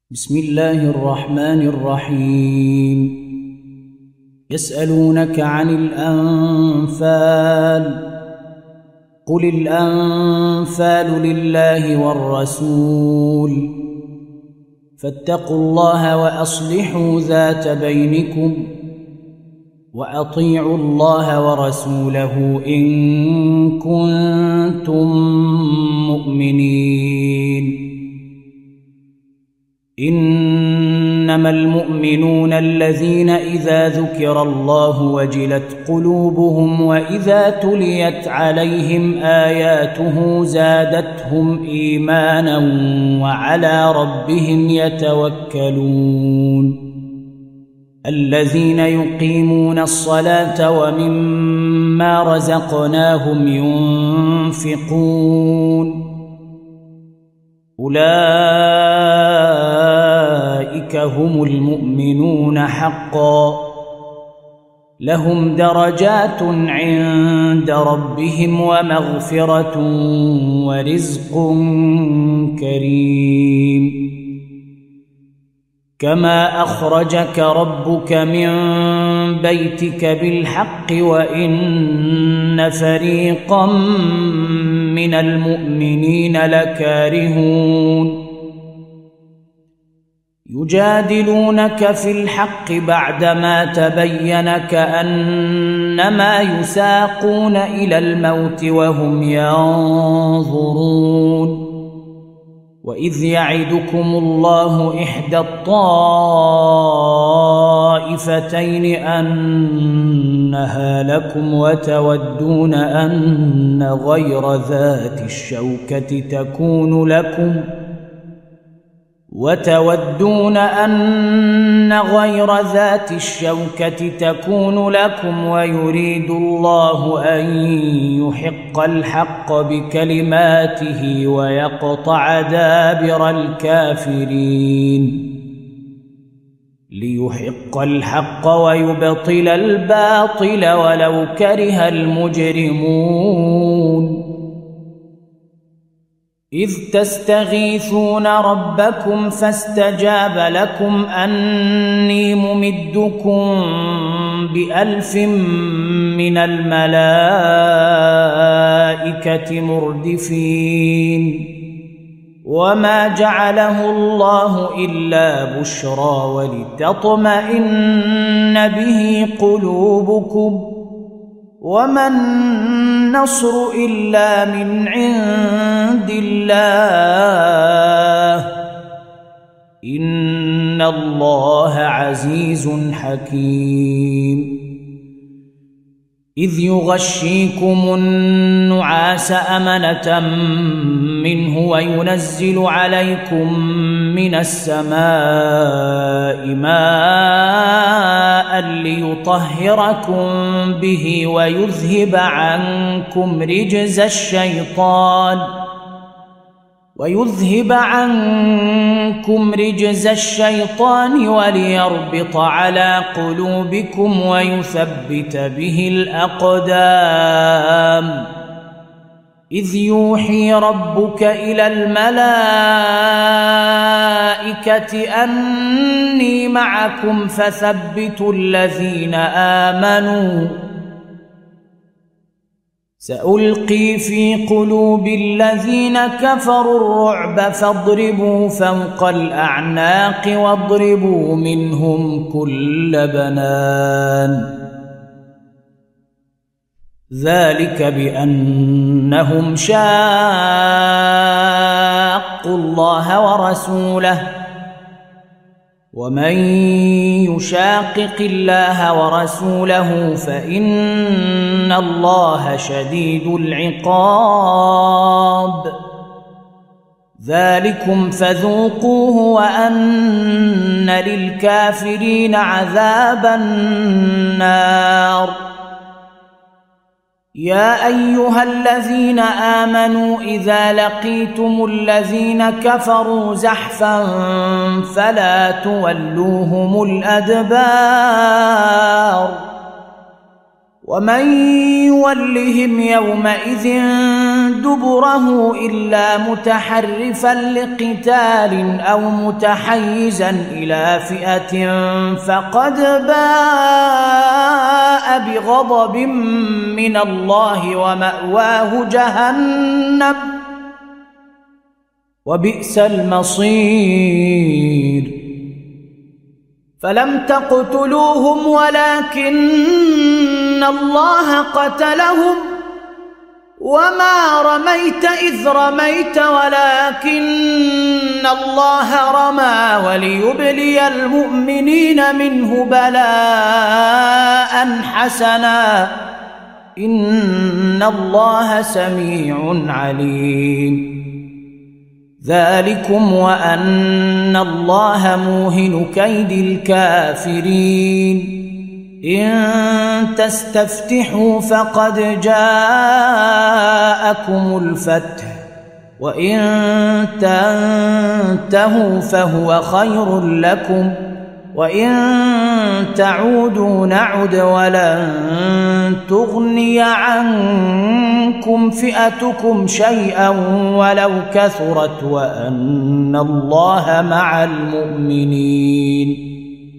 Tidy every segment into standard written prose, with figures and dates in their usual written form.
بسم الله الرحمن الرحيم. يسألونك عن الأنفال، قل الأنفال لله والرسول، فاتقوا الله وأصلحوا ذات بينكم، وأطيعوا الله ورسوله إن كنتم مؤمنين. إنما المؤمنون الذين إذا ذكر الله وجلت قلوبهم وإذا تليت عليهم آياته زادتهم إيمانا وعلى ربهم يتوكلون. الذين يقيمون الصلاة ومما رزقناهم ينفقون، أولئك هم المؤمنون حقا، لهم درجات عند ربهم ومغفرة ورزق كريم. كما أخرجك ربك من بيتك بالحق وإن فريقا من المؤمنين لكارهون. يجادلونك في الحق بعدما تبين كأنما يساقون إلى الموت وهم ينظرون. وإذ يعدكم الله إحدى الطائفتين أنها لكم وتودون أن غير ذات الشوكة تكون لكم ويريد الله أن يحق الحق بكلماته ويقطع دابر الكافرين، ليحق الحق ويبطل الباطل ولو كره المجرمون. إذ تستغيثون ربكم فاستجاب لكم أني ممدكم ب1000 من الملائكة مردفين. وما جعله الله إلا بشرى ولتطمئن به قلوبكم، وما النصر إلا من عند الله، إن الله عزيز حكيم. إذ يغشيكم النعاس أمنة منه وينزل عليكم من السماء ماء ليطهركم به ويذهب عنكم رجز الشيطان وليربط على قلوبكم ويثبت به الأقدام. إذ يوحي ربك إلى الملائكة أني معكم فثبتوا الذين آمنوا، سألقي في قلوب الذين كفروا الرعب فاضربوا فوق الأعناق واضربوا منهم كل بنان. ذلك بأنهم شاقوا الله ورسوله، ومن يشاقق الله ورسوله فإن الله شديد العقاب. ذلكم فذوقوه وأن للكافرين عذاب النار. يا أيها الذين آمنوا إذا لقيتم الذين كفروا زحفا فلا تولوهم الأدبار، ومن يولهم يومئذ دبره إلا متحرفا لقتال أو متحيزا إلى فئة فقد باء بغضب من الله ومأواه جهنم وبئس المصير. فلم تقتلوهم ولكن الله قتلهم وما رميت إذ رميت ولكن الله رمى وليبلي المؤمنين منه بلاء حسنا إن الله سميع عليم. ذلكم وأن الله موهن كيد الكافرين. إن تستفتحوا فقد جاءكم الفتح وإن تنتهوا فهو خير لكم وإن تعودوا نعد ولن تغني عنكم فئتكم شيئا ولو كثرت وأن الله مع المؤمنين.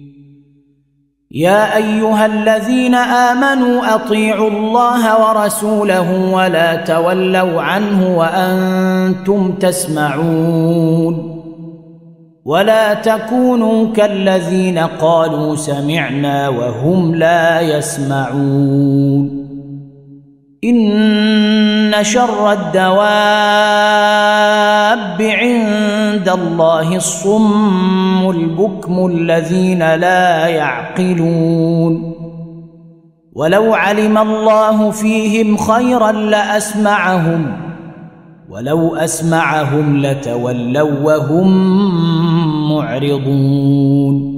يا أيها الذين آمنوا أطيعوا الله ورسوله ولا تولوا عنه وأنتم تسمعون ولا تكونوا كالذين قالوا سمعنا وهم لا يسمعون. إن شر الدواب عند الله الصم البكم الذين لا يعقلون. ولو علم الله فيهم خيرا لأسمعهم ولو أسمعهم لتولوا وهم معرضون.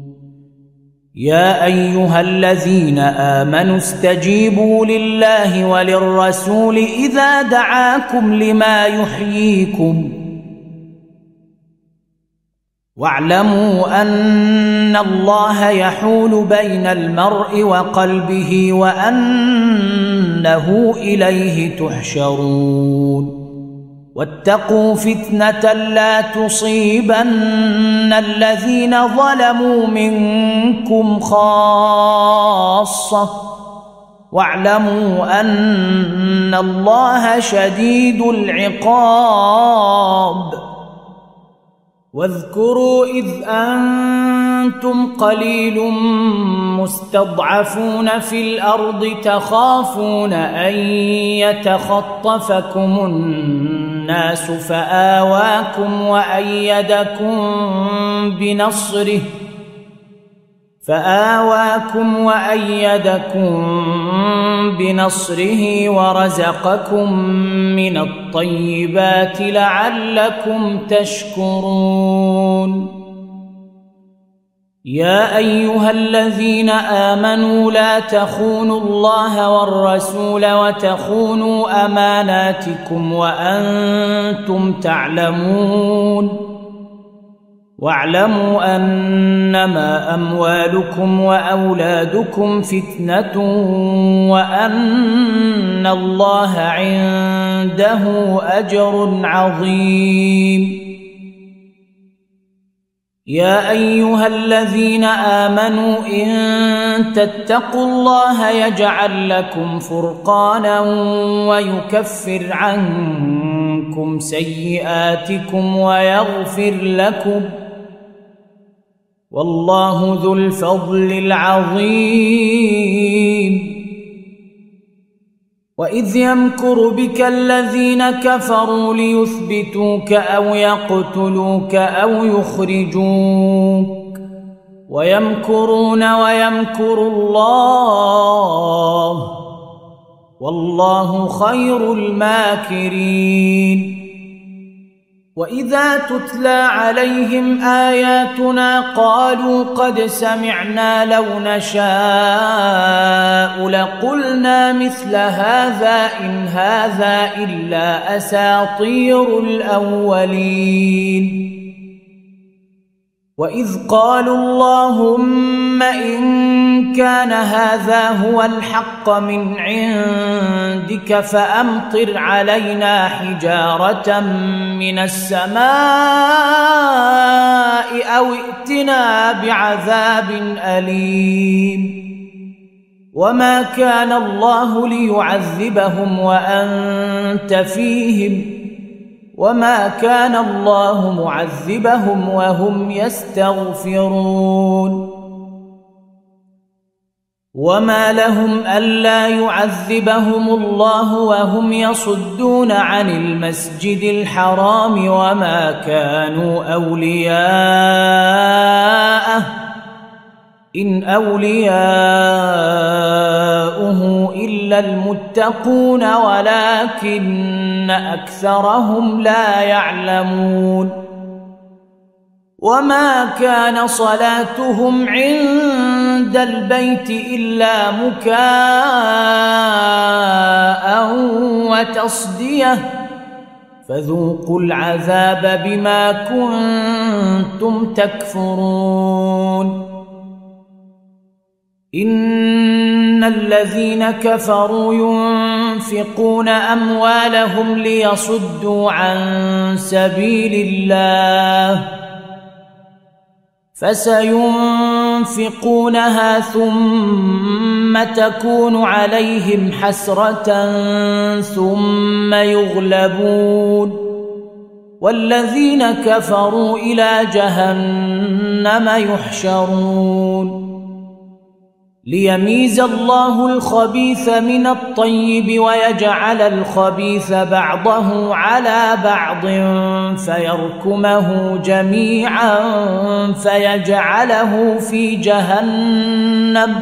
يا أيها الذين آمنوا استجيبوا لله وللرسول إذا دعاكم لما يحييكم واعلموا أن الله يحول بين المرء وقلبه وأنه إليه تحشرون. واتقوا فتنة لا تصيبن الذين ظلموا منكم خاصة واعلموا أن الله شديد العقاب. واذكروا إذ أنتم قليل مستضعفون في الأرض تخافون أن يتخطفكم الناس فآواكم وأيدكم بنصره ورزقكم من الطيبات لعلكم تشكرون. يا أيها الذين آمنوا لا تخونوا الله والرسول وتخونوا أماناتكم وأنتم تعلمون. واعلموا أنما أموالكم وأولادكم فتنة وأن الله عنده أجر عظيم. يا أيها الذين آمنوا إن تتقوا الله يجعل لكم فرقانا ويكفر عنكم سيئاتكم ويغفر لكم والله ذو الفضل العظيم. وإذ يمكر بك الذين كفروا ليثبتوك أو يقتلوك أو يخرجوك ويمكرون ويمكر الله والله خير الماكرين. وإذا تتلى عليهم آياتنا قالوا قد سمعنا لو نشاء لقلنا مثل هذا إن هذا إلا أساطير الأولين. وإذ قالوا اللهم إن كان هذا هو الحق من عندك فأمطر علينا حجارة من السماء أو ائتنا بعذاب أليم وما كان الله ليعذبهم وأنت فيهم وما كان الله معذبهم وهم يستغفرون وما لهم ألا يعذبهم الله وهم يصدون عن المسجد الحرام وما كانوا أولياءه إن أولياؤه إلا المتقون ولكن أكثرهم لا يعلمون وما كان صلاتهم عند البيت إلا مكاء وتصدية فذوقوا العذاب بما كنتم تكفرون إن الذين كفروا ينفقون أموالهم ليصدوا عن سبيل الله فسينفقونها ثم تكون عليهم حسرة ثم يغلبون والذين كفروا إلى جهنم يحشرون ليميز الله الخبيث من الطيب ويجعل الخبيث بعضه على بعض فيركمه جميعا فيجعله في جهنم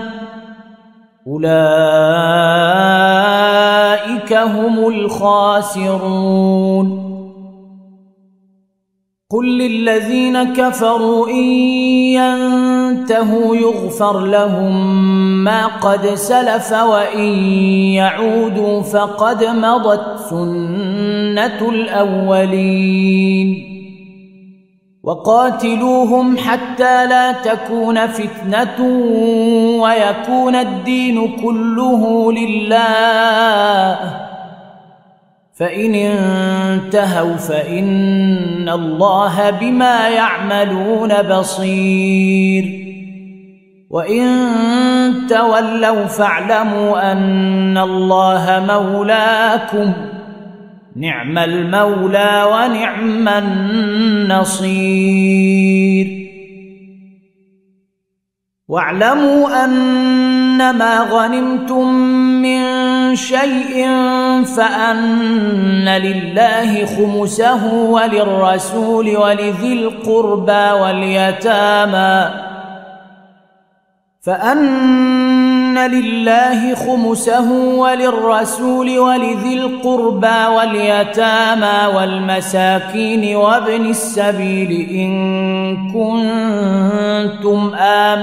أولئك هم الخاسرون قل للذين كفروا إن ينتهوا يغفر لهم ما قد سلف وإن يعودوا فقد مضت سنة الأولين وقاتلوهم حتى لا تكون فتنة ويكون الدين كله لله فإن انتهوا فإن الله بما يعملون بصير وإن تولوا فاعلموا أن الله مولاكم نعم المولى ونعم النصير واعلموا أنما غنمتم من شيء فأن لله خمسه وللرسول ولذي القربى واليتامى والمساكين وابن السبيل إن كنتم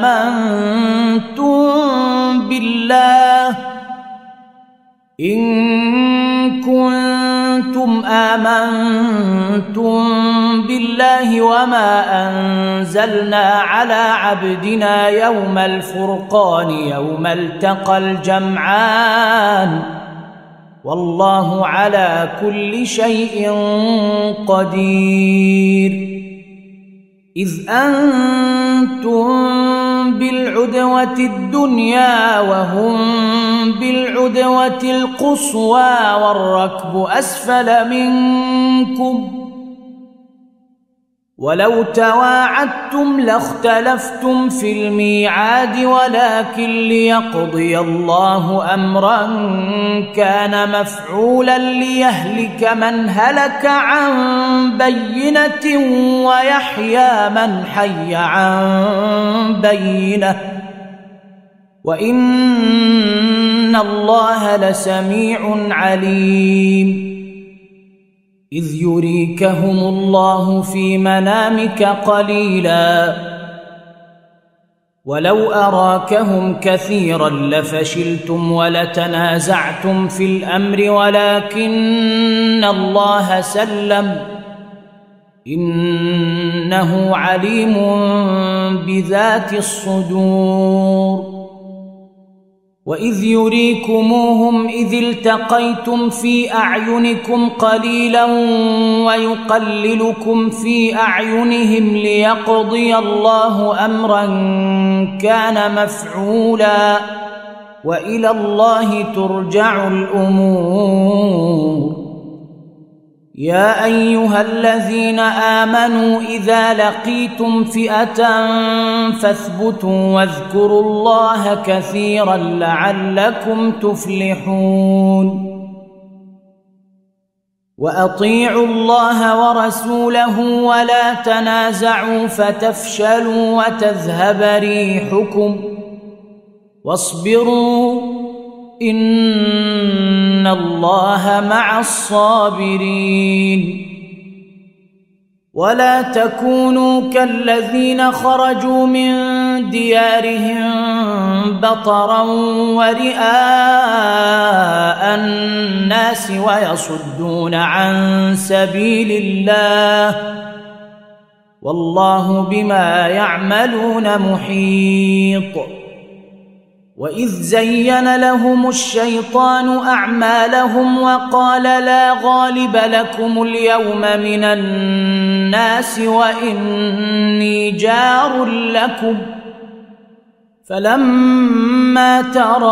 آمنتم بالله وما أنزلنا على عبدنا يوم الفرقان يوم التقى الجمعان والله على كل شيء قدير إذ أنتم بالعدوة الدنيا وهم بالعدوة القصوى والركب أسفل منكم ولو تواعدتم لاختلفتم في الميعاد ولكن ليقضي الله أمرا كان مفعولا ليهلك من هلك عن بينة ويحيى من حي عن بينة وإن الله لسميع عليم إذ يريكهم الله في منامك قليلا ولو أراكهم كثيرا لفشلتم ولتنازعتم في الأمر ولكن الله سلم إنه عليم بذات الصدور. وإذ يريكموهم إذ التقيتم في أعينكم قليلا ويقللكم في أعينهم ليقضي الله أمرا كان مفعولا وإلى الله ترجع الأمور. يا أيها الذين آمنوا إذا لقيتم فئة فاثبتوا واذكروا الله كثيرا لعلكم تفلحون. وأطيعوا الله ورسوله ولا تنازعوا فتفشلوا وتذهب ريحكم واصبروا إن الله مع الصابرين. ولا تكونوا كالذين خرجوا من ديارهم بطرا ورئاء الناس ويصدون عن سبيل الله والله بما يعملون محيط. وإذ زين لهم الشيطان أعمالهم وقال لا غالب لكم اليوم من الناس وإني جار لكم فلما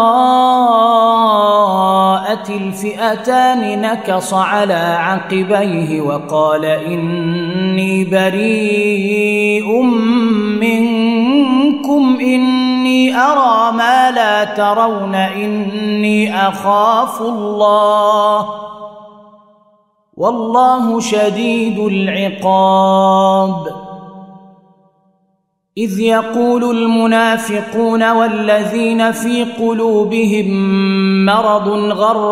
تراءت الفئتان نكص على عقبيه وقال إني بريء منكم إني أرى ما لا ترون إني أخاف الله والله شديد العقاب. إذ يقول المنافقون والذين في قلوبهم مرض غر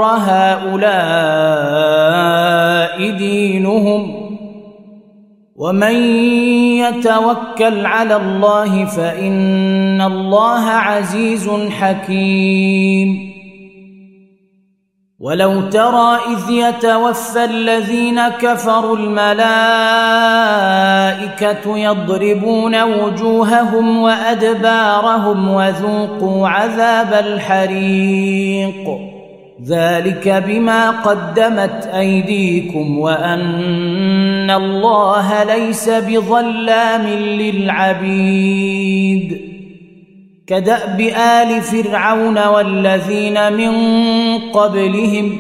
هؤلاء دينهم ومن يتوكل على الله فإن الله عزيز حكيم. ولو ترى إذ يتوفى الذين كفروا الملائكة يضربون وجوههم وأدبارهم وذوقوا عذاب الحريق ذلك بما قدمت أيديكم وأن الله ليس بظلام للعبيد. كدأب آل فرعون والذين من قبلهم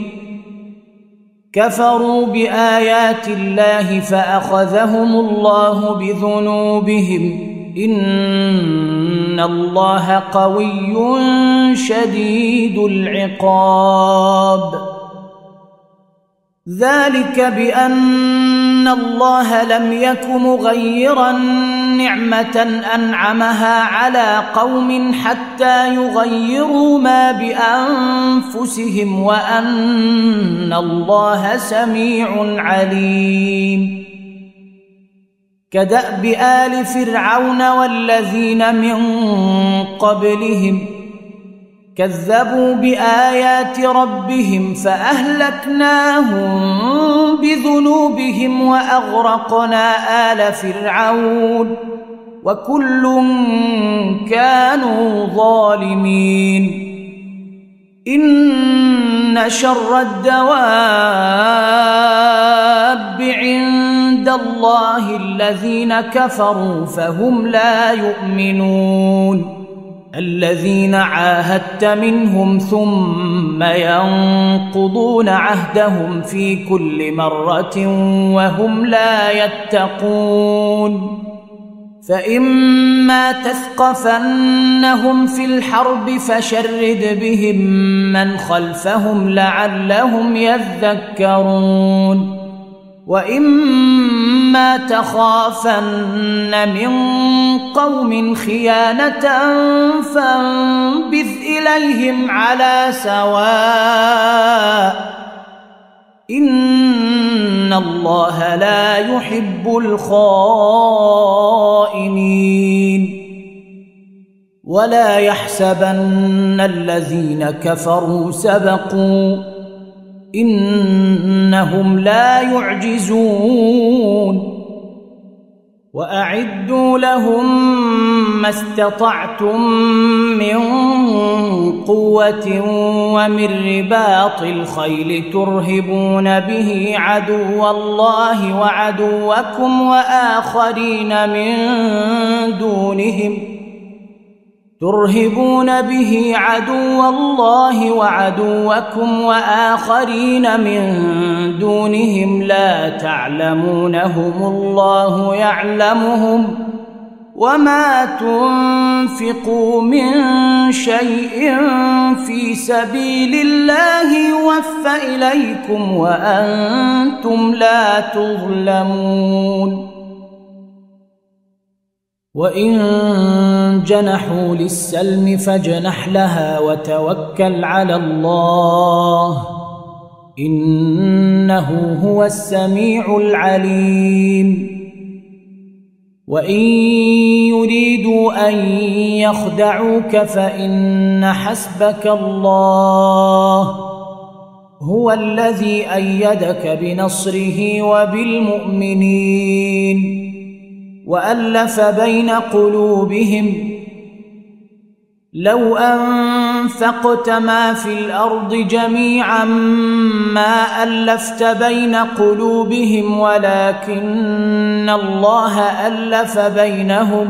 كفروا بآيات الله فأخذهم الله بذنوبهم إن الله قوي شديد العقاب. ذلك بأن الله لم يك مغيرا نعمة أنعمها على قوم حتى يغيروا ما بأنفسهم وأن الله سميع عليم. كدأب آل فرعون والذين من قبلهم كذبوا بآيات ربهم فأهلكناهم بذنوبهم وأغرقنا آل فرعون وكل كانوا ظالمين. إن شر الدواب عند الله الذين كفروا فهم لا يؤمنون. الذين عاهدت منهم ثم ينقضون عهدهم في كل مرة وهم لا يتقون. فإما تثقفنهم في الحرب فشرد بهم من خلفهم لعلهم يذكرون. وإما تخافن من قوم خيانة فانبذ إليهم على سواء إن الله لا يحب الخائنين. ولا يحسبن الذين كفروا سبقوا إنهم لا يعجزون. وأعدوا لهم ما استطعتم من قوة ومن رباط الخيل ترهبون به عدو الله وعدوكم وآخرين من دونهم لا تعلمونهم الله يعلمهم وما تنفقوا من شيء في سبيل الله يوفى إليكم وأنتم لا تظلمون وإن جنحوا للسلم فاجنح لها وتوكل على الله إنه هو السميع العليم وإن يريدوا أن يخدعوك فإن حسبك الله هو الذي أيدك بنصره وبالمؤمنين وألف بين قلوبهم لو أنفقت ما في الأرض جميعا ما ألفت بين قلوبهم ولكن الله ألف بينهم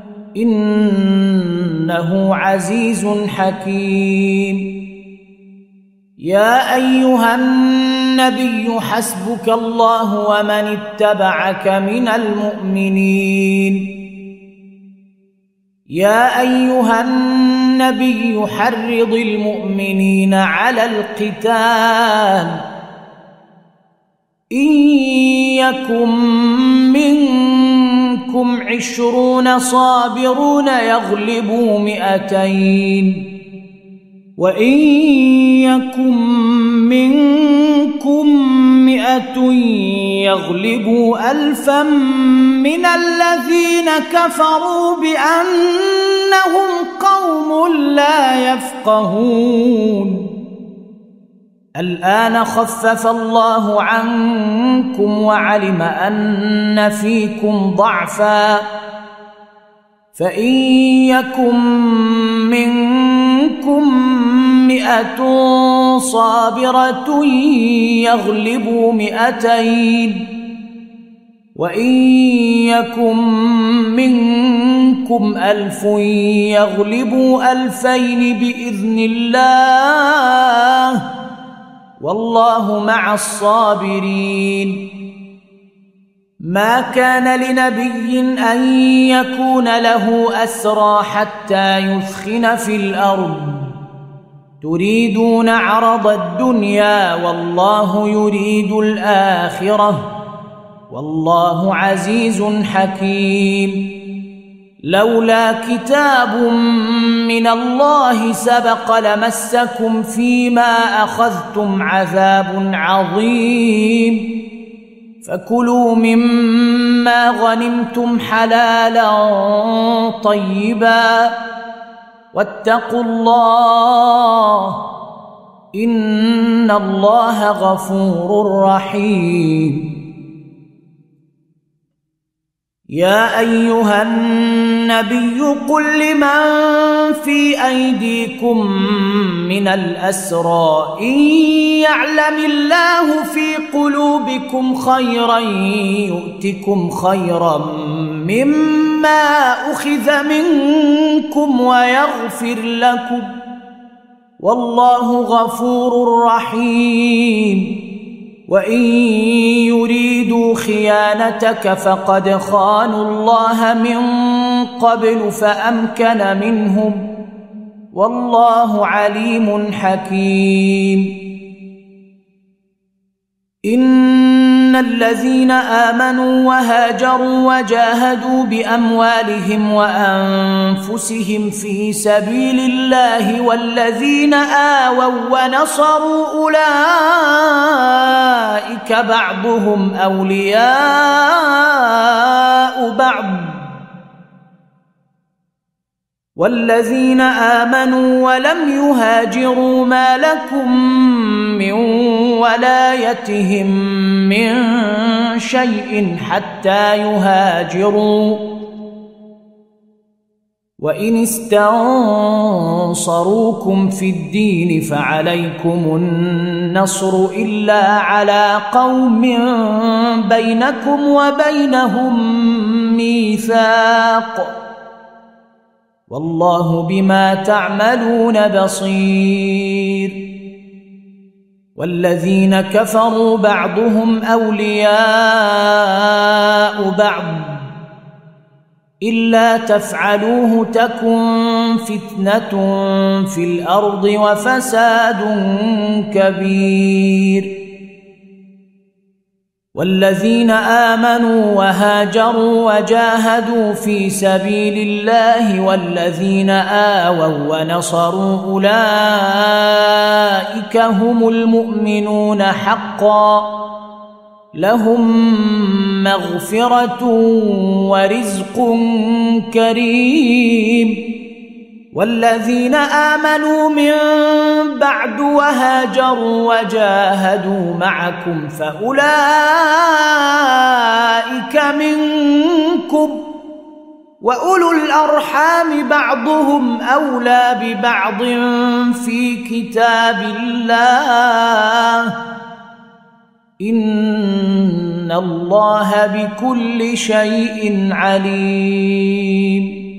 إنه عزيز حكيم يا أيها النبي حسبك الله ومن اتبعك من المؤمنين يا أيها النبي حرض المؤمنين على القتال إن يكن منكم 20 صابرون يغلبوا 200 وإن يكن منكم 100 يغلبوا 1000 من الذين كفروا بأنهم قوم لا يفقهون الآن خفف الله عنكم وعلم أن فيكم ضعفا فإن يكن منكم 100 صابرة يغلبوا 200 وإن يكن منكم 1000 يغلبوا 2000 بإذن الله والله مع الصابرين ما كان لنبي أن يكون له أسرى حتى يثخن في الأرض تريدون عرض الدنيا والله يريد الآخرة والله عزيز حكيم لولا كتاب من الله سبق لمسكم فيما أخذتم عذاب عظيم فكلوا مما غنمتم حلالا طيبا واتقوا الله إن الله غفور رحيم يا أيها النبي قل لمن في أيديكم من الأسرى إن يعلم الله في قلوبكم خيرا يؤتكم خيرا مما أخذ منكم ويغفر لكم والله غفور رحيم وإن يريدوا خيانتك فقد خانوا الله من قبل فأمكن منهم والله عليم حكيم إن الذين آمنوا وهاجروا وجاهدوا بأموالهم وأنفسهم في سبيل الله والذين آووا ونصروا أولئك بعضهم أولياء بعض والذين آمنوا ولم يهاجروا ما لكم من ولايتهم من شيء حتى يهاجروا، وإن استنصروكم في الدين فعليكم النصر إلا على قوم بينكم وبينهم ميثاق، والله بما تعملون بصير. والذين كفروا بعضهم أولياء بعض إلا تفعلوه تكن فتنة في الأرض وفساد كبير. والذين آمنوا وهاجروا وجاهدوا في سبيل الله والذين آووا ونصروا أولئك هم المؤمنون حقا، لهم مغفرة ورزق كريم. والذين آمنوا من بعد وهاجروا وجاهدوا معكم فأولئك منكم، وأولو الأرحام بعضهم أولى ببعض في كتاب الله، إن الله بكل شيء عليم.